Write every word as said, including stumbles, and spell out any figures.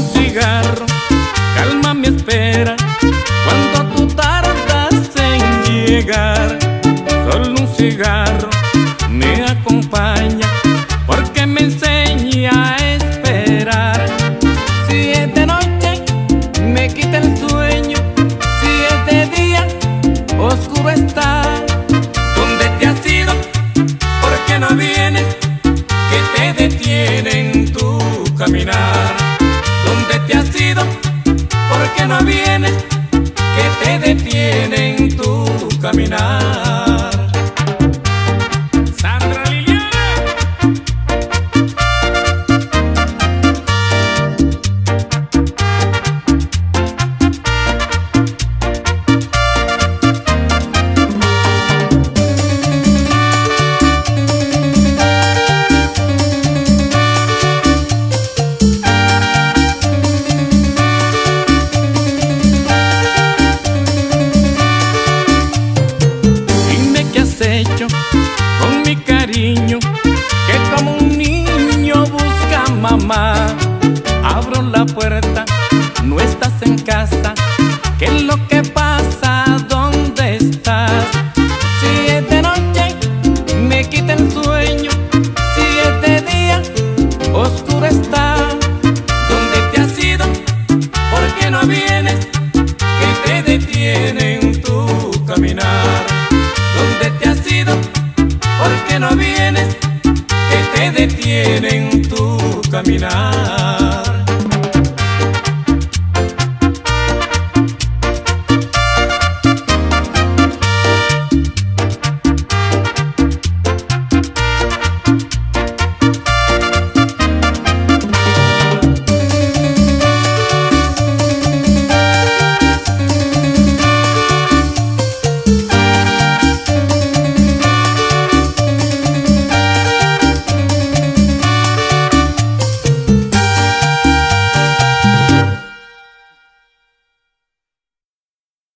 cigarro calma mi espera cuando tú tardas en llegar. Solo un cigarro me acompaña porque me enseña a esperar. Si es de noche me quita el sueño, si es de día oscuro está. ¿Dónde te has ido? ¿Por qué no vienes? Que te detiene en tu caminar. ¿Dónde te has ido? ¿Por qué no vienes? Que te detiene en tu caminar. Sandra Liliana. Hecho con mi cariño, que como un niño busca a mamá. Abro la puerta, no estás en casa, ¿qué es lo que pasa? ¿Dónde estás? Si es de noche me quita el sueño, si es de día oscuro está. ¿Dónde te has ido? ¿Por qué no vienes? Que te detiene en tu caminar. ¿Dónde te has ido? ¿Por qué no vienes? Que te detiene en tu caminar.